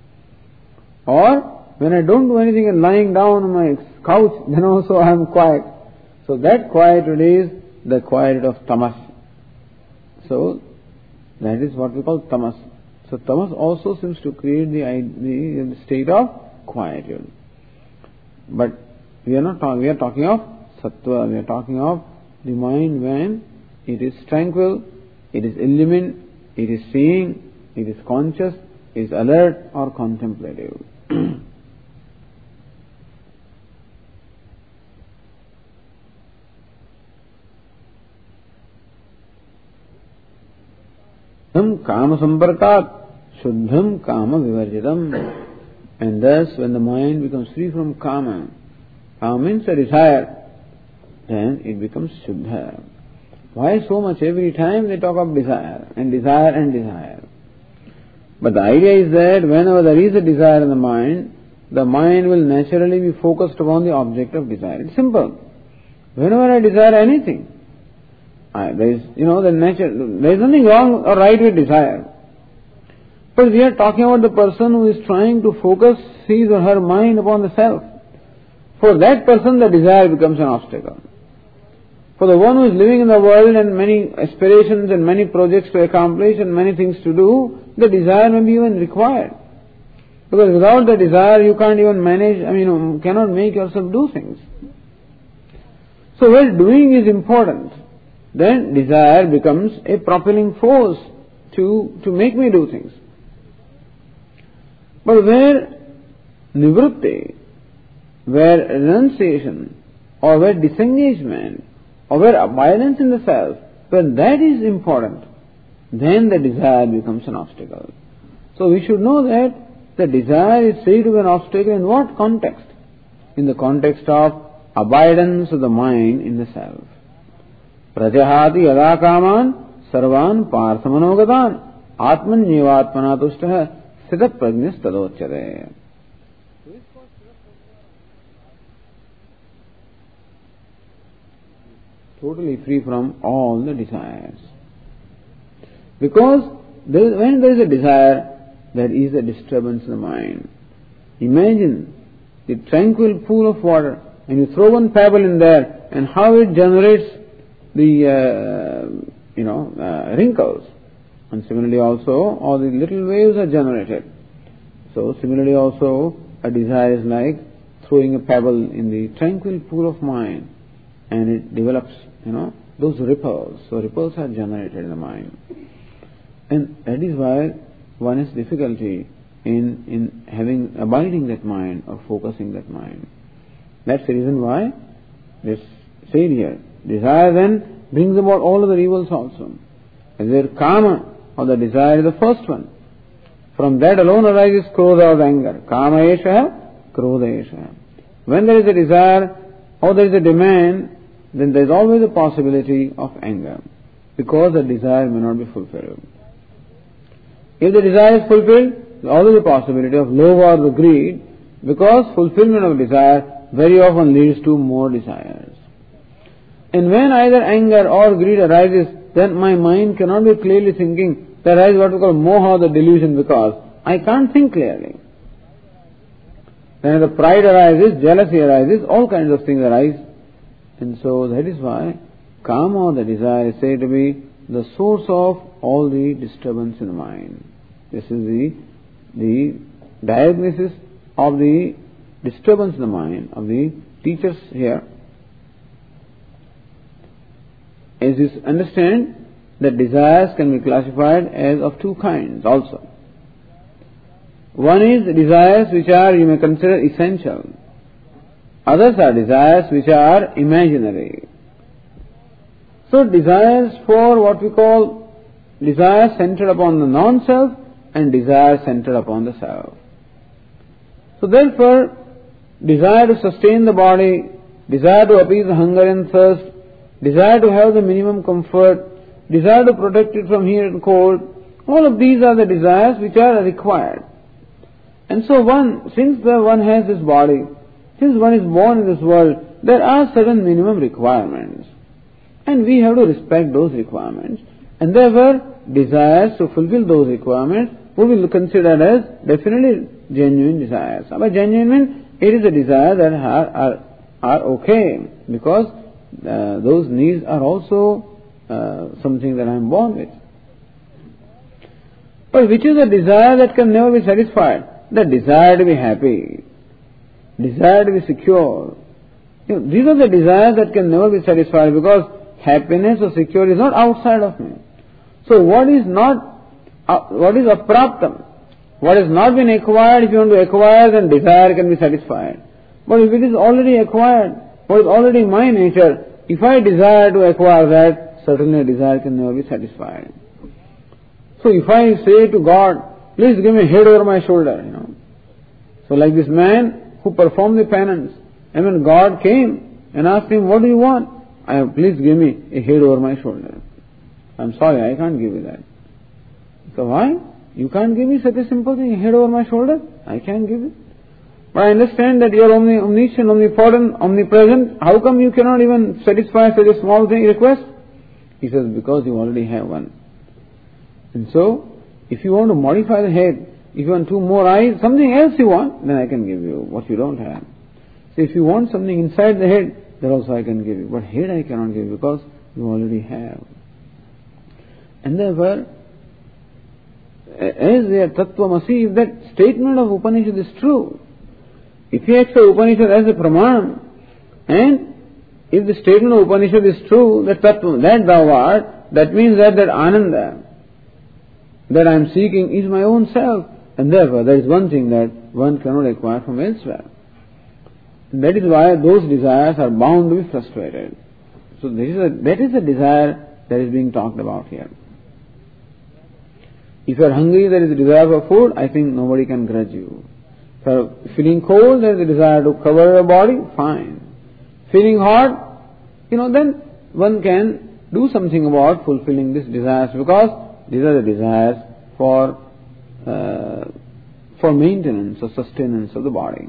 Speaker 1: Or, when I don't do anything and lying down on my couch, then also I am quiet. So that quiet is the quiet of tamas. So, that is what we call tamas. So tamas also seems to create the, the, the state of quietude. But we are not talking, we are talking of sattva, we are talking of the mind when it is tranquil, it is illumined, it is seeing, it is conscious, it is alert or contemplative. Kama samparkat shuddham kama vivarjitam. And thus when the mind becomes free from kama, kama means a desire, then it becomes shuddha. Why so much? Every time they talk of desire and desire and desire. But the idea is that whenever there is a desire in the mind, the mind will naturally be focused upon the object of desire. It's simple. Whenever I desire anything, I, there is, you know, the nature, there is nothing wrong or right with desire. But we are talking about the person who is trying to focus his or her mind upon the self. For that person, the desire becomes an obstacle. For the one who is living in the world and many aspirations and many projects to accomplish and many things to do, the desire may be even required. Because without the desire, you can't even manage, I mean, you cannot make yourself do things. So where doing is important, then desire becomes a propelling force to, to make me do things. But where nivritti, where renunciation, or where disengagement, or where abidance in the self, when that is important, then the desire becomes an obstacle. So we should know that the desire is said to be an obstacle in what context? In the context of abidance of the mind in the self. Prajahati yada kaman sarvan parthamanogadan atmanyevatmana tushtaha siddhat prajnas tadochyate. Totally free from all the desires. Because there is, when there is a desire, there is a disturbance in the mind. Imagine the tranquil pool of water, and you throw one pebble in there, and how it generates the, uh, you know, uh, wrinkles. And similarly also, all the little waves are generated. So similarly also, a desire is like throwing a pebble in the tranquil pool of mind, and it develops, you know, those ripples. So ripples are generated in the mind. And that is why one has difficulty in, in having, abiding that mind or focusing that mind. That's the reason why this said here, desire then brings about all other evils also. As there kama, or the desire is the first one. From that alone arises krodha or anger. Kama esha, krodha esha. When there is a desire or there is a demand, then there is always a possibility of anger, because the desire may not be fulfilled. If the desire is fulfilled, there is always a possibility of love or greed, because fulfillment of desire very often leads to more desires. And when either anger or greed arises, then my mind cannot be clearly thinking. There arises what we call moha, the delusion, because I can't think clearly. Then the pride arises, jealousy arises, all kinds of things arise. And so that is why kama, the desire, is said to be the source of all the disturbance in the mind. This is the, the diagnosis of the disturbance in the mind of the teachers here. As you understand that desires can be classified as of two kinds also. One is desires which are, you may consider, essential. Others are desires which are imaginary. So desires for what we call desires centered upon the non-self and desires centered upon the self. So therefore, desire to sustain the body, desire to appease the hunger and thirst, desire to have the minimum comfort, desire to protect it from heat and cold, all of these are the desires which are required. And so one, since the one has this body, since one is born in this world, there are certain minimum requirements. And we have to respect those requirements. And therefore, desires to fulfill those requirements will be considered as definitely genuine desires. By genuine means, it is a desire that are, are, are okay, because uh, those needs are also uh, something that I am born with. But which is a desire that can never be satisfied? The desire to be happy, desire to be secure. You know, these are the desires that can never be satisfied, because happiness or security is not outside of me. So what is not, uh, what is apraptam, what has not been acquired, if you want to acquire, then desire can be satisfied. But if it is already acquired, what is already my nature, if I desire to acquire that, certainly a desire can never be satisfied. So if I say to God, please give me a head over my shoulder, you know. So like this man who performed the penance, and when God came and asked him, what do you want? I please give me a head over my shoulder. I'm sorry, I can't give you that. So why? You can't give me such a simple thing, a head over my shoulder? I can't give it. But I understand that you are omni- omniscient, omnipotent, omnipresent. How come you cannot even satisfy such a small thing request? He says, because you already have one. And so, if you want to modify the head, if you want two more eyes, something else you want, then I can give you what you don't have. So if you want something inside the head, then also I can give you. But head I cannot give you, because you already have. And therefore, as the Tattvamasi, if that statement of Upanishad is true, if you accept Upanishad as a praman, and if the statement of Upanishad is true, that Tattva, that thou art, that means that that Ananda that I am seeking is my own self, and therefore there is one thing that one cannot acquire from elsewhere. And that is why those desires are bound to be frustrated. So this is a, that is the desire that is being talked about here. If you are hungry, there is a desire for food, I think nobody can grudge you. If you are feeling cold, there is a desire to cover your body, fine. Feeling hot, you know, then one can do something about fulfilling these desires, because these are the desires for uh, for maintenance or sustenance of the body.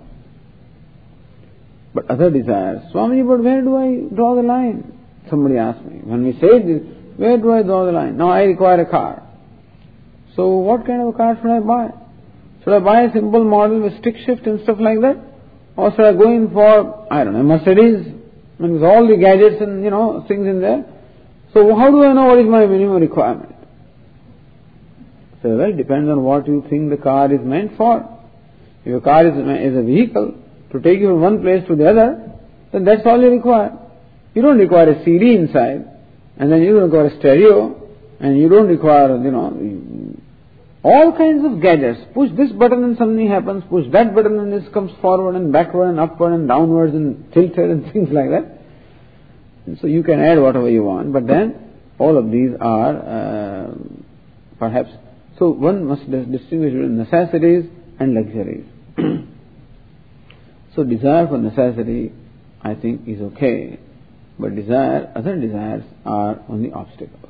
Speaker 1: But other desires, Swamiji, but where do I draw the line? Somebody asked me. When we say this, where do I draw the line? Now I require a car. So what kind of a car should I buy? Should I buy a simple model with stick shift and stuff like that? Or should I go in for, I don't know, Mercedes, and with all the gadgets and, you know, things in there? So how do I know what is my minimum requirement? So, well, it depends on what you think the car is meant for. If a car is, is a vehicle to take you from one place to the other, then that's all you require. You don't require a C D inside, and then you don't require a stereo, and you don't require, you know, all kinds of gadgets. Push this button and something happens, push that button and this comes forward and backward and upward and downwards and tilted and things like that. And so you can add whatever you want, but then all of these are uh, perhaps, so one must distinguish between necessities and luxuries. So desire for necessity, I think, is okay, but desire, other desires are only obstacles.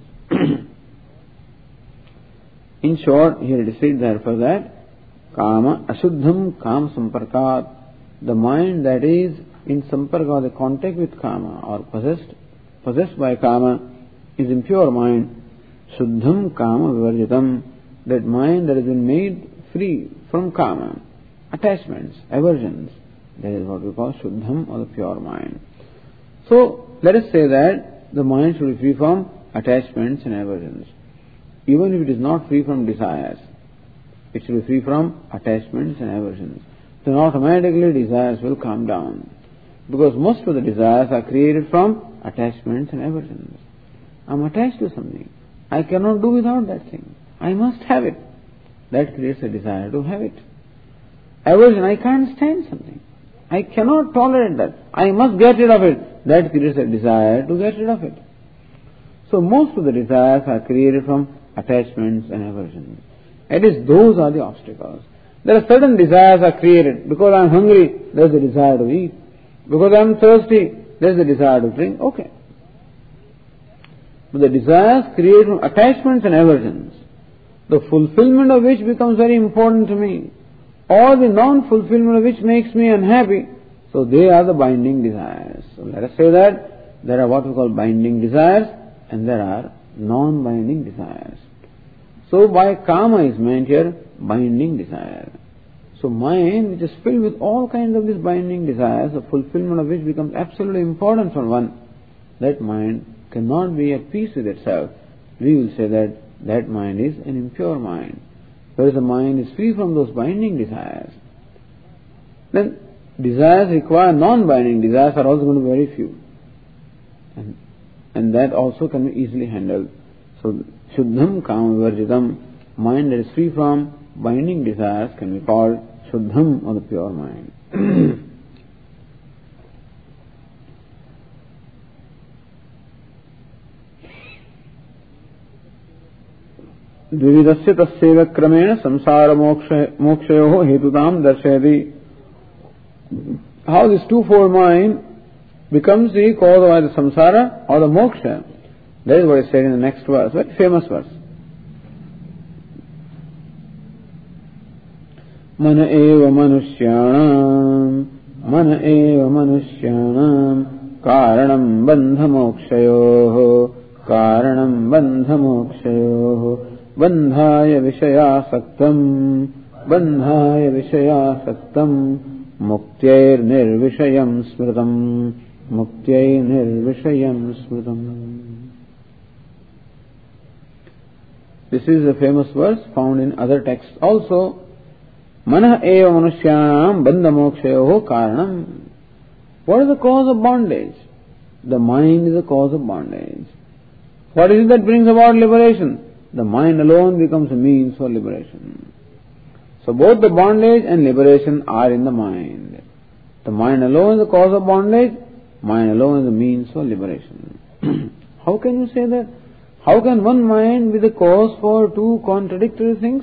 Speaker 1: In short, here it is said therefore that kama ashuddham kama samparkat, the mind that is in samparka, the contact with kama, or possessed possessed by kama, is impure mind. Shuddham kama vivarjitam, that mind that has been made free from kama, attachments, aversions, that is what we call shuddham, or the pure mind. So let us say that the mind should be free from attachments and aversions. Even if it is not free from desires, it should be free from attachments and aversions. Then automatically desires will calm down. Because most of the desires are created from attachments and aversions. I am attached to something. I cannot do without that thing. I must have it. That creates a desire to have it. Aversion, I can't stand something. I cannot tolerate that. I must get rid of it. That creates a desire to get rid of it. So most of the desires are created from attachments and aversions. At least those are the obstacles. There are certain desires are created. Because I am hungry, there is a desire to eat. Because I am thirsty, there is a desire to drink. Okay. But the desires created from attachments and aversions, the fulfillment of which becomes very important to me, or the non-fulfillment of which makes me unhappy, so they are the binding desires. So let us say that there are what we call binding desires, and there are non-binding desires. So by kama is meant here binding desire. So mind which is filled with all kinds of these binding desires, the fulfillment of which becomes absolutely important for one, that mind cannot be at peace with itself. We will say that that mind is an impure mind. Whereas the mind is free from those binding desires, then desires require non-binding desires are also going to be very few. And, and that also can be easily handled. So, Shuddham Kama Vivarjitam, mind that is free from binding desires can be called Shuddham, or the pure mind. द्विविधस्य तस्यैव क्रमेण संसार मोक्षयोः हेतुतां दर्शयति. How this twofold mind becomes the cause of either samsara or the moksha. That is what is said in the next verse, very famous verse. Man eva manushyanam, man eva manushyanam, karanam bandha mokshayoh, karanam bandha mokshayoh, bandhaya vishayasaktam, bandhaya vishayasaktam, muktyayr nirvishayam smritam, muktyayr nirvishayam smritam. This is a famous verse found in other texts also. Manah eva manushyanam bandha mokshayoh karanam. What is the cause of bondage? The mind is the cause of bondage. What is it that brings about liberation? The mind alone becomes a means for liberation. So both the bondage and liberation are in the mind. The mind alone is the cause of bondage, mind alone is the means for liberation. How can you say that? How can one mind be the cause for two contradictory things?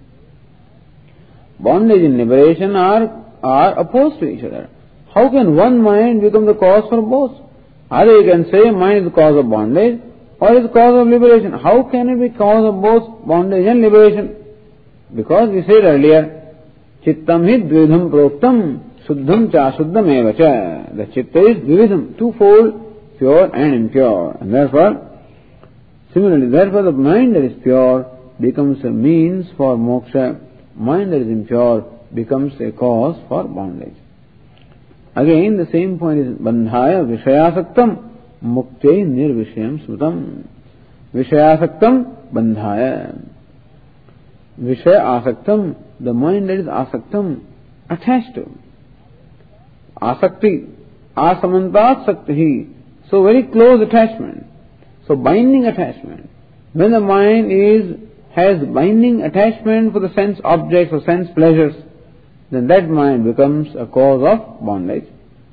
Speaker 1: Bondage and liberation are, are opposed to each other. How can one mind become the cause for both? Either you can say mind is the cause of bondage, or is the cause of liberation? How can it be cause of both bondage and liberation? Because we said earlier, Chittam hi dvidham proktam suddham cha suddham eva cha. The chitta is dvidham, twofold, pure and impure. And therefore, similarly, therefore the mind that is pure becomes a means for moksha. Mind that is impure becomes a cause for bondage. Again, the same point is bandhaya vishayasaktam muktei nirvishayam smrutam. Vishayasaktam bandhaya. Vishaya asaktam, the mind that is asaktam, attached to. Asakti, asamantat sakti, so very close attachment. So binding attachment. When the mind is has binding attachment for the sense objects or sense pleasures, then that mind becomes a cause of bondage.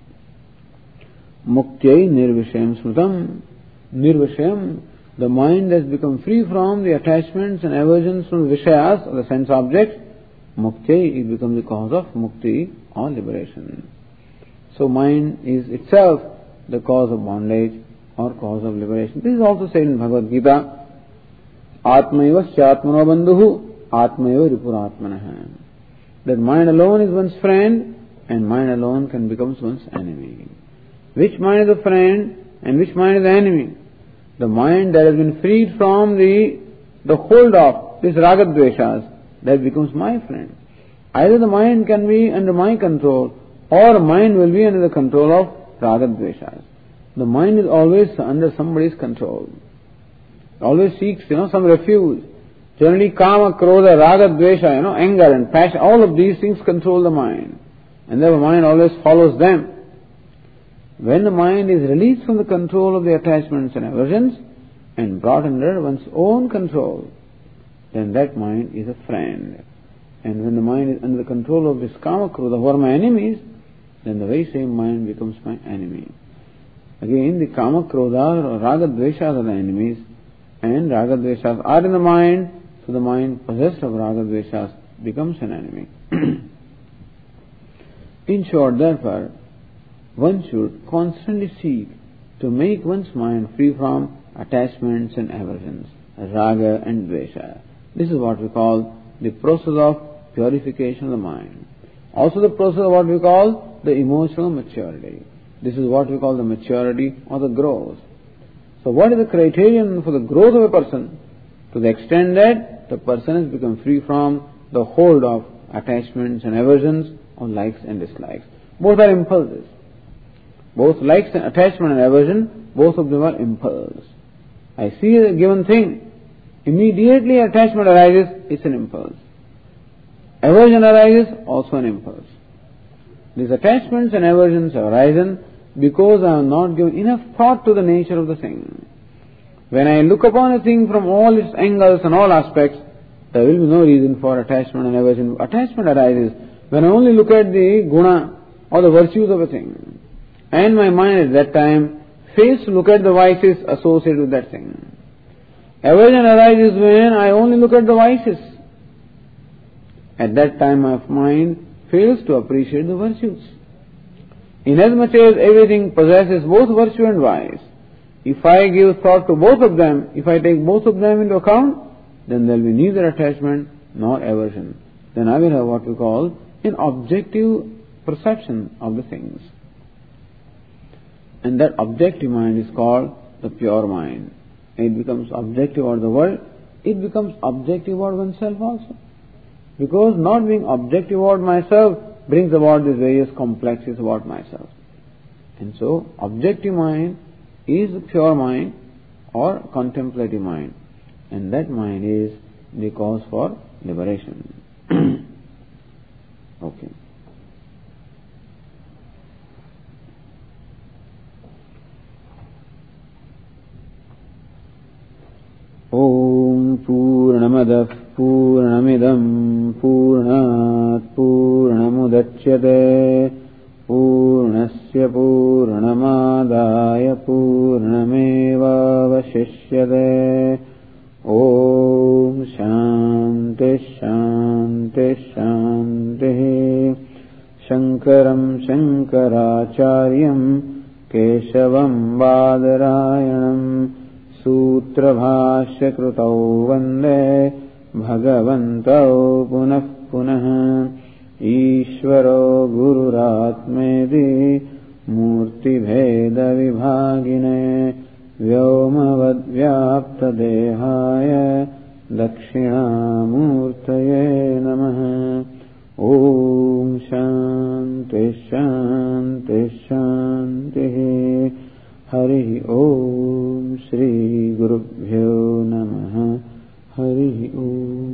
Speaker 1: Muktei nirvishayam smrutam. Nirvishayam, the mind has become free from the attachments and aversions from the vishayas or the sense objects. Muktei, it becomes the cause of mukti or liberation. So mind is itself the cause of bondage or cause of liberation. This is also said in Bhagavad Gita. Atmaiva syatmano bandhuhu atmaiva ripuratmanaha. That mind alone is one's friend and mind alone can become one's enemy. Which mind is the friend and which mind is the enemy? The mind that has been freed from the, the hold of this ragadveshas, that becomes my friend. Either the mind can be under my control or mind will be under the control of ragadveshas. The mind is always under somebody's control. Always seeks, you know, some refuge. Generally, kama, krodha, raga, dvesha, you know, anger and passion, all of these things control the mind. And therefore mind always follows them. When the mind is released from the control of the attachments and aversions and brought under one's own control, then that mind is a friend. And when the mind is under the control of this kama, krodha, who are my enemies, then the very same mind becomes my enemy. Again, the kama, krodha or raga, dveshas are the enemies, and raga, dveshas are in the mind, so the mind possessed of raga, dveshas becomes an enemy. In short, therefore, one should constantly seek to make one's mind free from attachments and aversions, raga and dvesha. This is what we call the process of purification of the mind. Also the process of what we call the emotional maturity. This is what we call the maturity or the growth. So what is the criterion for the growth of a person? To the extent that the person has become free from the hold of attachments and aversions or likes and dislikes. Both are impulses. Both likes and attachment and aversion, both of them are impulse. I see a given thing, immediately attachment arises, it's an impulse. Aversion arises, also an impulse. These attachments and aversions have arisen because I have not given enough thought to the nature of the thing. When I look upon a thing from all its angles and all aspects, there will be no reason for attachment and aversion. Attachment arises when I only look at the guna or the virtues of a thing. And my mind at that time fails to look at the vices associated with that thing. Aversion arises when I only look at the vices. At that time my mind fails to appreciate the virtues. Inasmuch as everything possesses both virtue and vice, if I give thought to both of them, if I take both of them into account, then there will be neither attachment nor aversion. Then I will have what we call an objective perception of the things. And that objective mind is called the pure mind. It becomes objective about the world, it becomes objective about oneself also. Because not being objective about myself brings about these various complexes about myself. And so, objective mind is the pure mind or contemplative mind. And that mind is the cause for liberation. Okay. Om Purnamadah Purnamidam Purnat Purnamudachyate Purnasya Purnamadaya Purnameva Vashishyate. Om Shanti Shanti Shanti. Shankaram Shankaracharyam Keshavam Badarayanam सूत्रभाष्यकृतौ वन्दे भगवन्तौ पुनः पुनः। ईश्वरो गुरुरात्मेति मूर्तिभेदविभागिने व्योमवद्व्याप्तदेहाय दक्षिणामूर्तये नमः। ॐ शान्ति शान्ति शान्तिः। हरिः ॐ श्रीगुरुभ्यो नमः। हरिः ॐ।